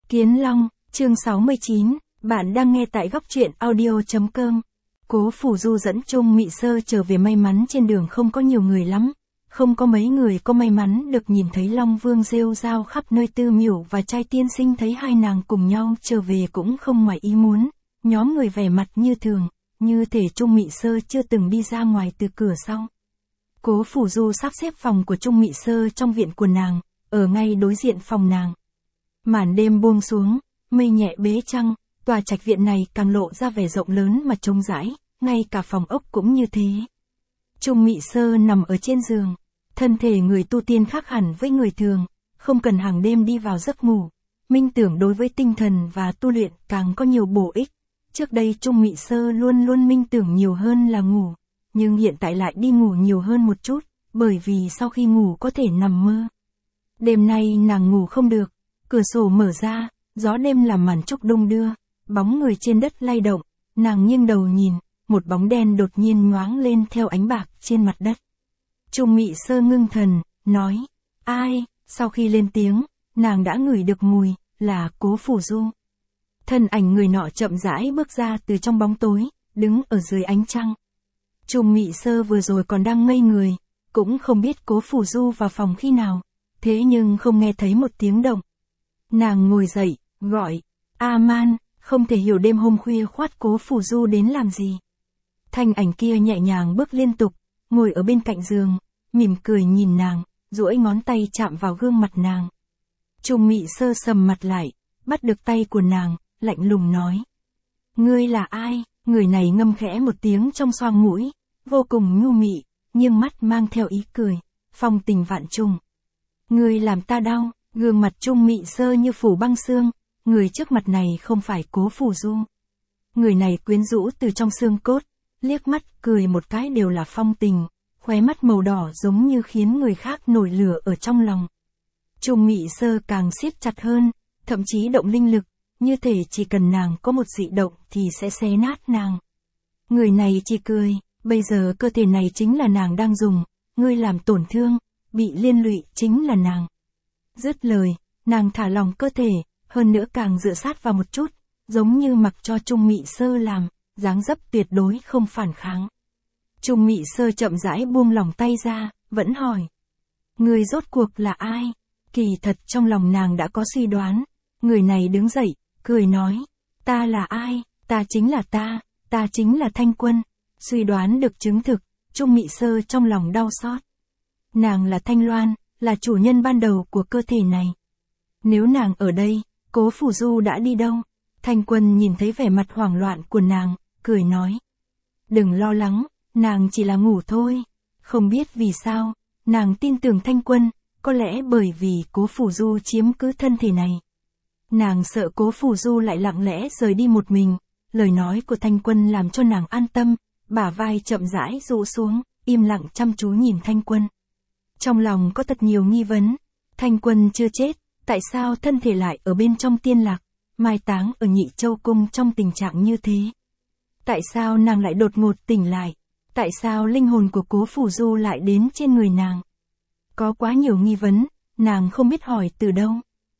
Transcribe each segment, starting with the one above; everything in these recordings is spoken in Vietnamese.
Kiến Long, chương 69, bạn đang nghe tại góc truyện audio.com. Cố Phủ Du dẫn Trung Mị Sơ trở về, may mắn trên đường không có nhiều người lắm. Không có mấy người có may mắn được nhìn thấy Long Vương rêu rao khắp nơi. Tư Miểu và trai tiên sinh thấy hai nàng cùng nhau trở về cũng không ngoài ý muốn. Nhóm người vẻ mặt như thường, như thể Trung Mị Sơ chưa từng đi ra ngoài từ cửa sau. Cố Phủ Du sắp xếp phòng của Trung Mị Sơ trong viện của nàng, ở ngay đối diện phòng nàng. Màn đêm buông xuống, mây nhẹ bế trăng, tòa trạch viện này càng lộ ra vẻ rộng lớn mà trống rãi, ngay cả phòng ốc cũng như thế. Trung Mị Sơ nằm ở trên giường, thân thể người tu tiên khác hẳn với người thường, không cần hàng đêm đi vào giấc ngủ. Minh tưởng đối với tinh thần và tu luyện càng có nhiều bổ ích. Trước đây Trung Mị Sơ luôn luôn minh tưởng nhiều hơn là ngủ, nhưng hiện tại lại đi ngủ nhiều hơn một chút, bởi vì sau khi ngủ có thể nằm mơ. Đêm nay nàng ngủ không được, cửa sổ mở ra, gió đêm làm màn trúc đung đưa, bóng người trên đất lay động, nàng nghiêng đầu nhìn, một bóng đen đột nhiên nhoáng lên theo ánh bạc trên mặt đất. Trung Mị Sơ ngưng thần, nói, ai? Sau khi lên tiếng, nàng đã ngửi được mùi, là Cố Phủ Du. Thân ảnh người nọ chậm rãi bước ra từ trong bóng tối, đứng ở dưới ánh trăng. Trung Mị Sơ vừa rồi còn đang ngây người, cũng không biết Cố Phủ Du vào phòng khi nào, thế nhưng không nghe thấy một tiếng động. Nàng ngồi dậy, gọi, A-man, không thể hiểu đêm hôm khuya khoắt Cố Phủ Du đến làm gì. Thanh ảnh kia nhẹ nhàng bước liên tục, ngồi ở bên cạnh giường, mỉm cười nhìn nàng, duỗi ngón tay chạm vào gương mặt nàng. Trung Mị Sơ sầm mặt lại, bắt được tay của nàng, lạnh lùng nói. Ngươi là ai? Người này ngâm khẽ một tiếng trong xoang mũi, vô cùng nhu mị, nhưng mắt mang theo ý cười, phong tình vạn trùng. Ngươi làm ta đau. Gương mặt Trung Mị Sơ như phủ băng xương, người trước mặt này không phải Cố Phủ Du. Người này quyến rũ từ trong xương cốt, liếc mắt cười một cái đều là phong tình, khóe mắt màu đỏ giống như khiến người khác nổi lửa ở trong lòng. Trung Mị Sơ càng siết chặt hơn, thậm chí động linh lực, như thể chỉ cần nàng có một dị động thì sẽ xé nát nàng. Người này chỉ cười, bây giờ cơ thể này chính là nàng đang dùng, ngươi làm tổn thương, bị liên lụy chính là nàng. Dứt lời, nàng thả lỏng cơ thể, hơn nữa càng dựa sát vào một chút, giống như mặc cho Trung Mị Sơ làm, dáng dấp tuyệt đối không phản kháng. Trung Mị Sơ chậm rãi buông lỏng tay ra, vẫn hỏi. Người rốt cuộc là ai? Kỳ thật trong lòng nàng đã có suy đoán. Người này đứng dậy, cười nói. Ta là ai? Ta chính là ta chính là Thanh Quân. Suy đoán được chứng thực, Trung Mị Sơ trong lòng đau xót. Nàng là Thanh Loan, là chủ nhân ban đầu của cơ thể này. Nếu nàng ở đây, Cố Phủ Du đã đi đâu? Thanh Quân nhìn thấy vẻ mặt hoảng loạn của nàng, cười nói. Đừng lo lắng, nàng chỉ là ngủ thôi. Không biết vì sao, nàng tin tưởng Thanh Quân, có lẽ bởi vì Cố Phủ Du chiếm cứ thân thể này. Nàng sợ Cố Phủ Du lại lặng lẽ rời đi một mình, lời nói của Thanh Quân làm cho nàng an tâm, bả vai chậm rãi rũ xuống, im lặng chăm chú nhìn Thanh Quân. Trong lòng có thật nhiều nghi vấn, Thanh Quân chưa chết, tại sao thân thể lại ở bên trong Tiên Lạc, mai táng ở Nhị Châu Cung trong tình trạng như thế? Tại sao nàng lại đột ngột tỉnh lại? Tại sao linh hồn của Cố Phủ Du lại đến trên người nàng? Có quá nhiều nghi vấn, nàng không biết hỏi từ đâu.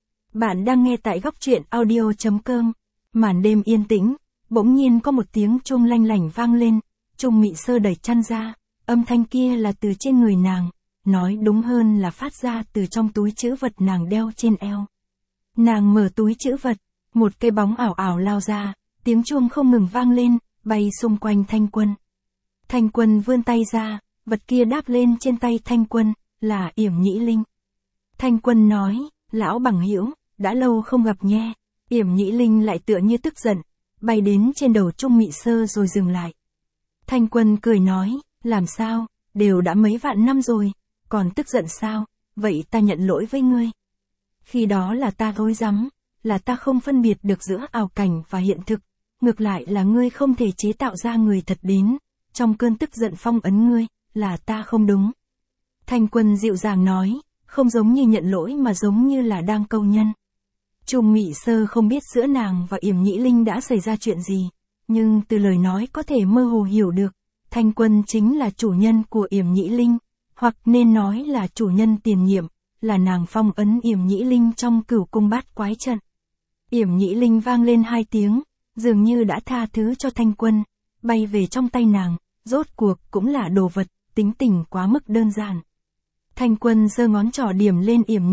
Bạn đang nghe tại góc truyện audio.com. Màn đêm yên tĩnh, bỗng nhiên có một tiếng chuông lanh lảnh vang lên, Trung Mị Sơ đẩy chăn ra, âm thanh kia là từ trên người nàng. Nói đúng hơn là phát ra từ trong túi trữ vật nàng đeo trên eo. Nàng mở túi trữ vật, một cái bóng ảo ảo lao ra, tiếng chuông không ngừng vang lên, bay xung quanh Thanh Quân. Thanh Quân vươn tay ra, vật kia đáp lên trên tay Thanh Quân, là Yểm Nhĩ Linh. Thanh Quân nói, lão bằng hữu, đã lâu không gặp nhé. Yểm Nhĩ Linh lại tựa như tức giận, bay đến trên đầu Trung Mị Sơ rồi dừng lại. Thanh Quân cười nói, làm sao, đều đã mấy vạn năm rồi. Còn tức giận sao? Vậy ta nhận lỗi với ngươi. Khi đó là ta rối rắm, là ta không phân biệt được giữa ảo cảnh và hiện thực, ngược lại là ngươi không thể chế tạo ra người thật đến, trong cơn tức giận phong ấn ngươi, là ta không đúng. Thanh Quân dịu dàng nói, không giống như nhận lỗi mà giống như là đang câu nhân. Trung Mị Sơ không biết giữa nàng và Yểm Nhĩ Linh đã xảy ra chuyện gì, nhưng từ lời nói có thể mơ hồ hiểu được, Thanh Quân chính là chủ nhân của Yểm Nhĩ Linh. Hoặc nên nói là chủ nhân tiền nhiệm, là nàng phong ấn Yểm Nhĩ Linh trong Cửu Cung Bát Quái Trận. Yểm Nhĩ Linh vang lên 2 tiếng, dường như đã tha thứ cho Thanh Quân, bay về trong tay nàng, rốt cuộc cũng là đồ vật, tính tình quá mức đơn giản. Thanh Quân giơ ngón trỏ điểm lên Yểm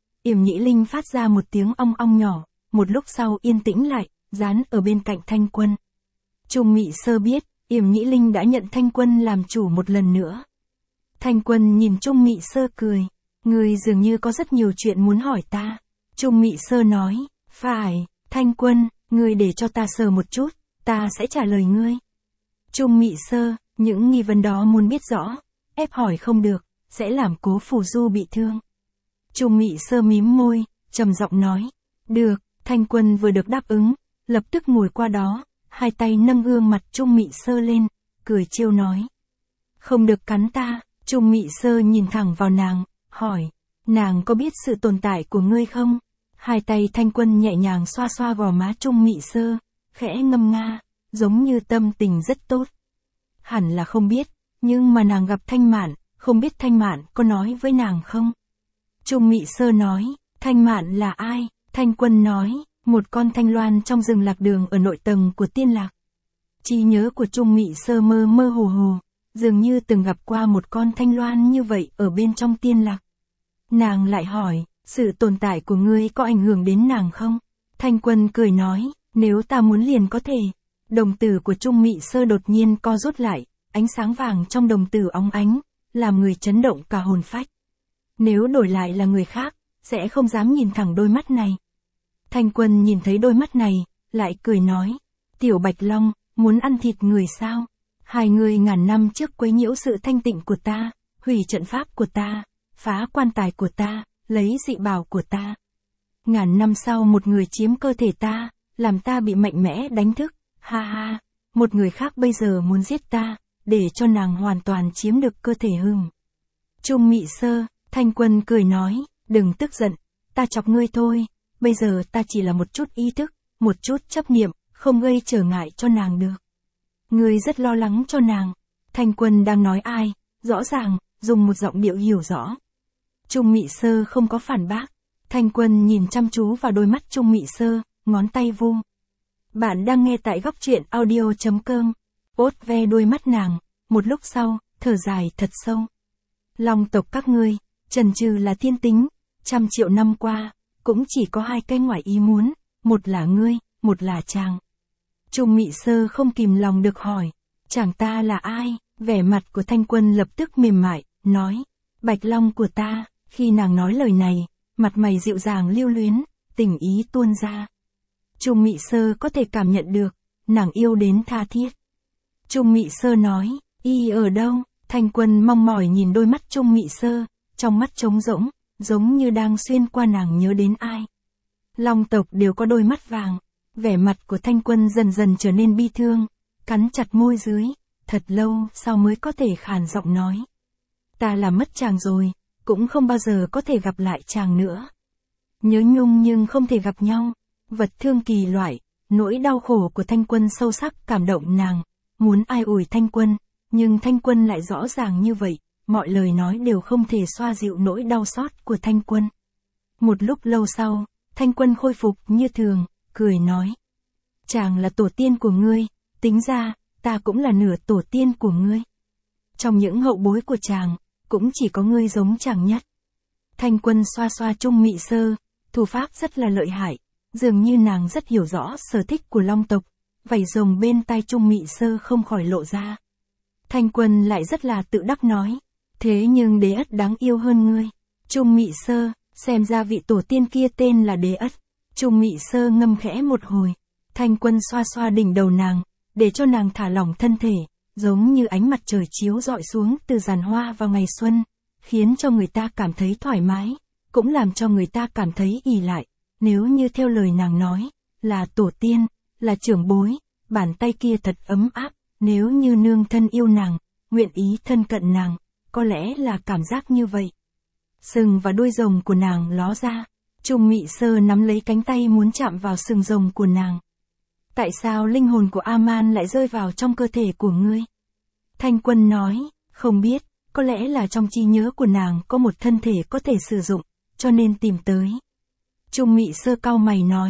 Nhĩ Linh phát ra một tiếng ong ong nhỏ, một lúc sau yên tĩnh lại, dán ở bên cạnh Thanh Quân. Trung Mị Sơ biết, Yểm Nhĩ Linh đã nhận Thanh Quân làm chủ một lần nữa. Thanh Quân nhìn Trung Mị Sơ cười, ngươi dường như có rất nhiều chuyện muốn hỏi ta. Trung Mị Sơ nói, phải, Thanh Quân, ngươi để cho ta sờ một chút, ta sẽ trả lời ngươi. Trung Mị Sơ, những nghi vấn đó muốn biết rõ, ép hỏi không được, sẽ làm Cố Phù Du bị thương. Trung Mị Sơ mím môi, trầm giọng nói, được. Thanh Quân vừa được đáp ứng, lập tức ngồi qua đó, 2 tay nâng gương mặt Trung Mị Sơ lên, cười trêu nói. Không được cắn ta. Trung Mị Sơ nhìn thẳng vào nàng, hỏi, nàng có biết sự tồn tại của ngươi không? 2 tay Thanh Quân nhẹ nhàng xoa xoa gò má Trung Mị Sơ, khẽ ngâm nga, giống như tâm tình rất tốt. Hẳn là không biết, nhưng mà nàng gặp Thanh Mạn, không biết Thanh Mạn có nói với nàng không? Trung Mị Sơ nói, Thanh Mạn là ai? Thanh Quân nói, một con thanh loan trong rừng lạc đường ở nội tầng của tiên lạc. Trí nhớ của Trung Mị Sơ mơ mơ hồ hồ, dường như từng gặp qua một con thanh loan như vậy ở bên trong tiên lạc. Nàng lại hỏi, sự tồn tại của ngươi có ảnh hưởng đến nàng không? Thanh Quân cười nói, nếu ta muốn liền có thể. Đồng tử của Trung Mị Sơ đột nhiên co rút lại, ánh sáng vàng trong đồng tử óng ánh, làm người chấn động cả hồn phách. Nếu đổi lại là người khác, sẽ không dám nhìn thẳng đôi mắt này. Thanh Quân nhìn thấy đôi mắt này, lại cười nói, Tiểu Bạch Long, muốn ăn thịt người sao? 2 người ngàn năm trước quấy nhiễu sự thanh tịnh của ta, hủy trận pháp của ta, phá quan tài của ta, lấy dị bảo của ta. Ngàn năm sau một người chiếm cơ thể ta, làm ta bị mạnh mẽ đánh thức, ha ha, một người khác bây giờ muốn giết ta, để cho nàng hoàn toàn chiếm được cơ thể hưng. Trung Mị Sơ, Thanh Quân cười nói, đừng tức giận, ta chọc ngươi thôi, bây giờ ta chỉ là một chút ý thức, một chút chấp niệm, không gây trở ngại cho nàng được. Ngươi rất lo lắng cho nàng. Thanh Quân đang nói ai, rõ ràng, dùng một giọng điệu hiểu rõ. Trung Mị Sơ không có phản bác. Thanh Quân nhìn chăm chú vào đôi mắt Trung Mị Sơ, ngón tay vung. Bạn đang nghe tại góc truyện audio.com. Ốt ve đôi mắt nàng, một lúc sau, thở dài thật sâu. Long tộc các ngươi, trần trừ là thiên tính, 100 triệu năm qua, cũng chỉ có 2 cái ngoài ý muốn, một là ngươi, một là chàng. Trung Mị Sơ không kìm lòng được hỏi, chàng ta là ai? Vẻ mặt của Thanh Quân lập tức mềm mại, nói, Bạch Long của ta. Khi nàng nói lời này, mặt mày dịu dàng lưu luyến, tình ý tuôn ra. Trung Mị Sơ có thể cảm nhận được, nàng yêu đến tha thiết. Trung Mị Sơ nói, y ở đâu? Thanh Quân mong mỏi nhìn đôi mắt Trung Mị Sơ, trong mắt trống rỗng, giống như đang xuyên qua nàng nhớ đến ai. Long tộc đều có đôi mắt vàng. Vẻ mặt của Thanh Quân dần dần trở nên bi thương, cắn chặt môi dưới, thật lâu sau mới có thể khàn giọng nói. Ta là mất chàng rồi, cũng không bao giờ có thể gặp lại chàng nữa. Nhớ nhung nhưng không thể gặp nhau, vật thương kỳ loại, nỗi đau khổ của Thanh Quân sâu sắc cảm động nàng, muốn ai ủi Thanh Quân, nhưng Thanh Quân lại rõ ràng như vậy, mọi lời nói đều không thể xoa dịu nỗi đau xót của Thanh Quân. Một lúc lâu sau, Thanh Quân khôi phục như thường, cười nói. Chàng là tổ tiên của ngươi, tính ra, ta cũng là nửa tổ tiên của ngươi. Trong những hậu bối của chàng, cũng chỉ có ngươi giống chàng nhất. Thanh Quân xoa xoa Trung Mị Sơ, thủ pháp rất là lợi hại, dường như nàng rất hiểu rõ sở thích của Long tộc, vảy rồng bên tai Trung Mị Sơ không khỏi lộ ra. Thanh Quân lại rất là tự đắc nói, thế nhưng Đế Ất đáng yêu hơn ngươi. Trung Mị Sơ, xem ra vị tổ tiên kia tên là Đế Ất. Trung Mị Sơ ngâm khẽ một hồi, Thanh Quân xoa xoa đỉnh đầu nàng, để cho nàng thả lỏng thân thể, giống như ánh mặt trời chiếu rọi xuống từ giàn hoa vào ngày xuân, khiến cho người ta cảm thấy thoải mái, cũng làm cho người ta cảm thấy ỷ lại. Nếu như theo lời nàng nói, là tổ tiên, là trưởng bối, bàn tay kia thật ấm áp, nếu như nương thân yêu nàng, nguyện ý thân cận nàng, có lẽ là cảm giác như vậy. Sừng và đuôi rồng của nàng ló ra, Trung Mị Sơ nắm lấy cánh tay muốn chạm vào sừng rồng của nàng. Tại sao linh hồn của A-man lại rơi vào trong cơ thể của ngươi? Thanh Quân nói, không biết, có lẽ là trong trí nhớ của nàng có một thân thể có thể sử dụng, cho nên tìm tới. Trung Mị Sơ cau mày nói,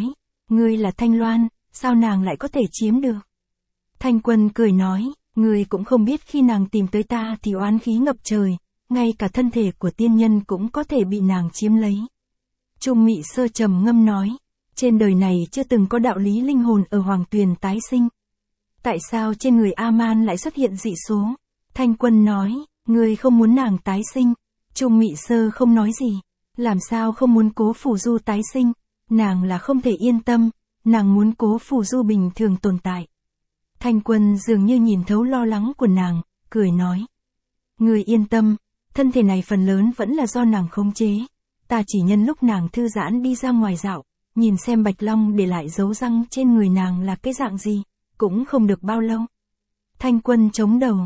Ngươi là Thanh Loan, sao nàng lại có thể chiếm được? Thanh Quân cười nói, ngươi cũng không biết khi nàng tìm tới ta thì oán khí ngập trời, ngay cả thân thể của tiên nhân cũng có thể bị nàng chiếm lấy. Trung Mị Sơ trầm ngâm nói, trên đời này chưa từng có đạo lý linh hồn ở Hoàng Tuyền tái sinh. Tại sao trên người A-man lại xuất hiện dị số? Thanh Quân nói, ngươi không muốn nàng tái sinh. Trung Mị Sơ không nói gì. Làm sao không muốn Cố Phủ Du tái sinh? Nàng là không thể yên tâm, nàng muốn Cố Phủ Du bình thường tồn tại. Thanh Quân dường như nhìn thấu lo lắng của nàng, cười nói. Ngươi yên tâm, thân thể này phần lớn vẫn là do nàng khống chế. Ta chỉ nhân lúc nàng thư giãn đi ra ngoài dạo, nhìn xem Bạch Long để lại dấu răng trên người nàng là cái dạng gì, cũng không được bao lâu. Thanh Quân chống đầu,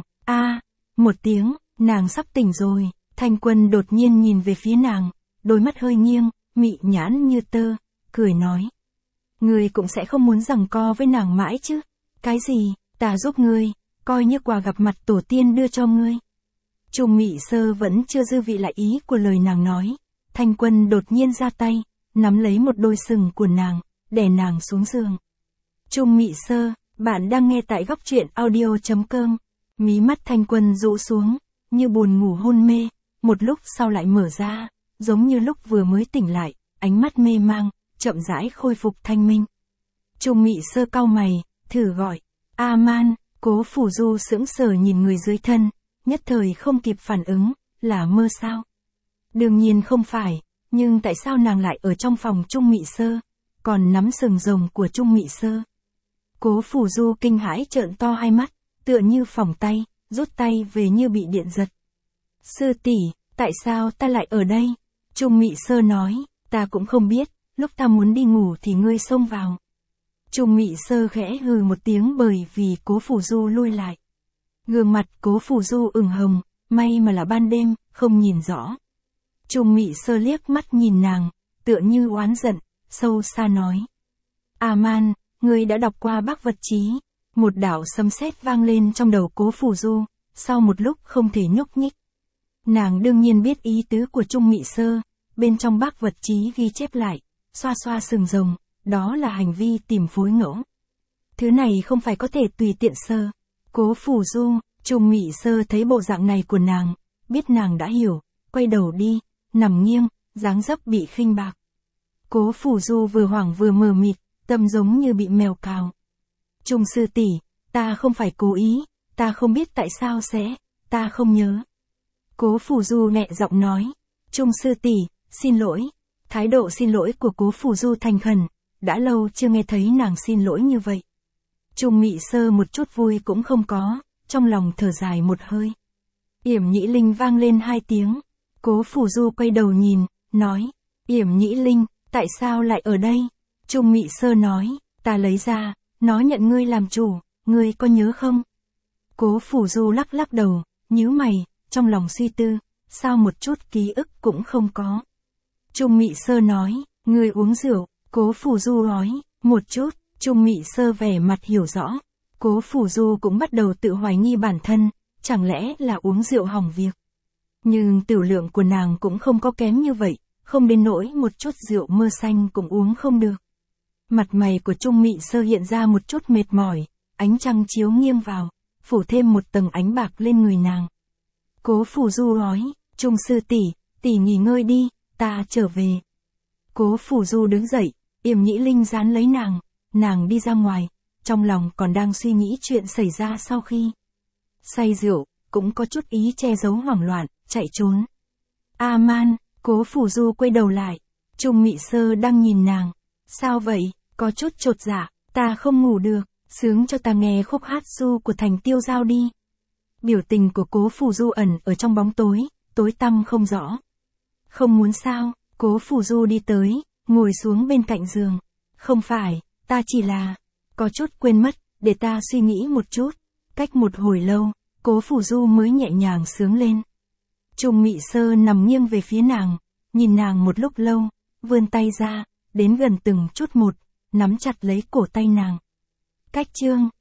một tiếng, nàng sắp tỉnh rồi. Thanh Quân đột nhiên nhìn về phía nàng, đôi mắt hơi nghiêng, mị nhãn như tơ, cười nói. Ngươi cũng sẽ không muốn giằng co với nàng mãi chứ? Cái gì, ta giúp ngươi, coi như quà gặp mặt tổ tiên đưa cho ngươi. Trung Mị Sơ vẫn chưa dư vị lại ý của lời nàng nói. Thanh Quân đột nhiên ra tay, nắm lấy một đôi sừng của nàng, đè nàng xuống giường. Trung Mị Sơ, bạn đang nghe tại góc truyện audio.com. Mí mắt Thanh Quân rũ xuống, như buồn ngủ hôn mê, một lúc sau lại mở ra, giống như lúc vừa mới tỉnh lại, ánh mắt mê mang, chậm rãi khôi phục thanh minh. Trung Mị Sơ cau mày, thử gọi, A-man. Cố Phủ Du sững sờ nhìn người dưới thân, nhất thời không kịp phản ứng, là mơ sao? Đương nhiên không phải, nhưng tại sao nàng lại ở trong phòng Trung Mị Sơ, còn nắm sừng rồng của Trung Mị Sơ? Cố Phủ Du kinh hãi trợn to hai mắt, tựa như phỏng tay, rút tay về như bị điện giật. Sư tỷ, tại sao ta lại ở đây? Trung Mị Sơ nói, ta cũng không biết, lúc ta muốn đi ngủ thì ngươi xông vào. Trung Mị Sơ khẽ hừ một tiếng bởi vì Cố Phủ Du lui lại. Gương mặt Cố Phủ Du ửng hồng, may mà là ban đêm, không nhìn rõ. Trung Mị Sơ liếc mắt nhìn nàng, tựa như oán giận, sâu xa nói. A-man, ngươi đã đọc qua Bác Vật Chí. Một đạo sấm sét vang lên trong đầu Cố Phủ Du, sau một lúc không thể nhúc nhích. Nàng đương nhiên biết ý tứ của Trung Mị Sơ, bên trong Bác Vật Chí ghi chép lại, xoa xoa sừng rồng, đó là hành vi tìm phối ngẫu. Thứ này không phải có thể tùy tiện sơ. Cố Phủ Du, Trung Mị Sơ thấy bộ dạng này của nàng, biết nàng đã hiểu, quay đầu đi, nằm nghiêng, dáng dấp bị khinh bạc. Cố Phủ Du vừa hoảng vừa mờ mịt, tâm giống như bị mèo cào. Trung sư tỷ, ta không phải cố ý, ta không biết tại sao sẽ, ta không nhớ. Cố Phủ Du nhẹ giọng nói, Trung sư tỷ, xin lỗi. Thái độ xin lỗi của Cố Phủ Du thành khẩn, đã lâu chưa nghe thấy nàng xin lỗi như vậy. Trung Mị Sơ một chút vui cũng không có, trong lòng thở dài một hơi. Yểm Nhĩ Linh vang lên hai tiếng. Cố Phủ Du quay đầu nhìn, nói, Yểm Nhĩ Linh, tại sao lại ở đây? Trung Mị Sơ nói, ta lấy ra, nó nhận ngươi làm chủ, ngươi có nhớ không? Cố Phủ Du lắc lắc đầu, nhíu mày, trong lòng suy tư, sao một chút ký ức cũng không có. Trung Mị Sơ nói, ngươi uống rượu. Cố Phủ Du nói, một chút. Trung Mị Sơ vẻ mặt hiểu rõ. Cố Phủ Du cũng bắt đầu tự hoài nghi bản thân, chẳng lẽ là uống rượu hỏng việc. Nhưng tiểu lượng của nàng cũng không có kém như vậy, không đến nỗi một chút rượu mơ xanh cũng uống không được. Mặt mày của Trung Mị Sơ hiện ra một chút mệt mỏi, ánh trăng chiếu nghiêng vào, phủ thêm một tầng ánh bạc lên người nàng. Cố Phủ Du nói, Trung sư tỷ, tỷ nghỉ ngơi đi, ta trở về. Cố Phủ Du đứng dậy, Yểm Nhĩ Linh dán lấy nàng đi ra ngoài, trong lòng còn đang suy nghĩ chuyện xảy ra sau khi say rượu, cũng có chút ý che giấu hoảng loạn, chạy trốn. A-man, Cố Phủ Du quay đầu lại, Trung Mị Sơ đang nhìn nàng, sao vậy, có chút chột dạ, ta không ngủ được, sướng cho ta nghe khúc hát ru của Thành Tiêu Giao đi. Biểu tình của Cố Phủ Du ẩn ở trong bóng tối, tối tăm không rõ. Không muốn sao? Cố Phủ Du đi tới, ngồi xuống bên cạnh giường. Không phải, ta chỉ là, có chút quên mất, để ta suy nghĩ một chút. Cách một hồi lâu, Cố Phủ Du mới nhẹ nhàng sướng lên. Trung Mị Sơ nằm nghiêng về phía nàng, nhìn nàng một lúc lâu, vươn tay ra, đến gần từng chút một, nắm chặt lấy cổ tay nàng. Cách chương